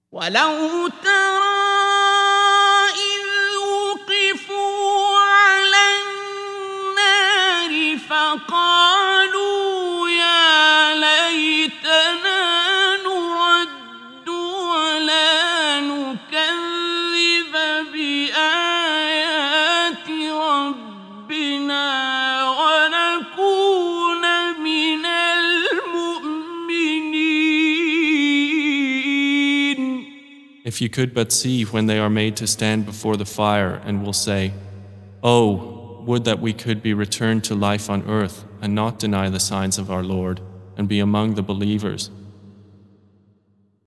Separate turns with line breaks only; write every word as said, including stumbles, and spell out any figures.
ولو ترى إذ وقفوا على النار فقالوا يا ليتنا نرد ولا نكذب بآيات ربنا ونكون من المؤمنين.
If you could but see when they are made to stand before the fire and will say, Oh, would that we could be returned to life on earth and not deny the signs of our Lord and be among the believers.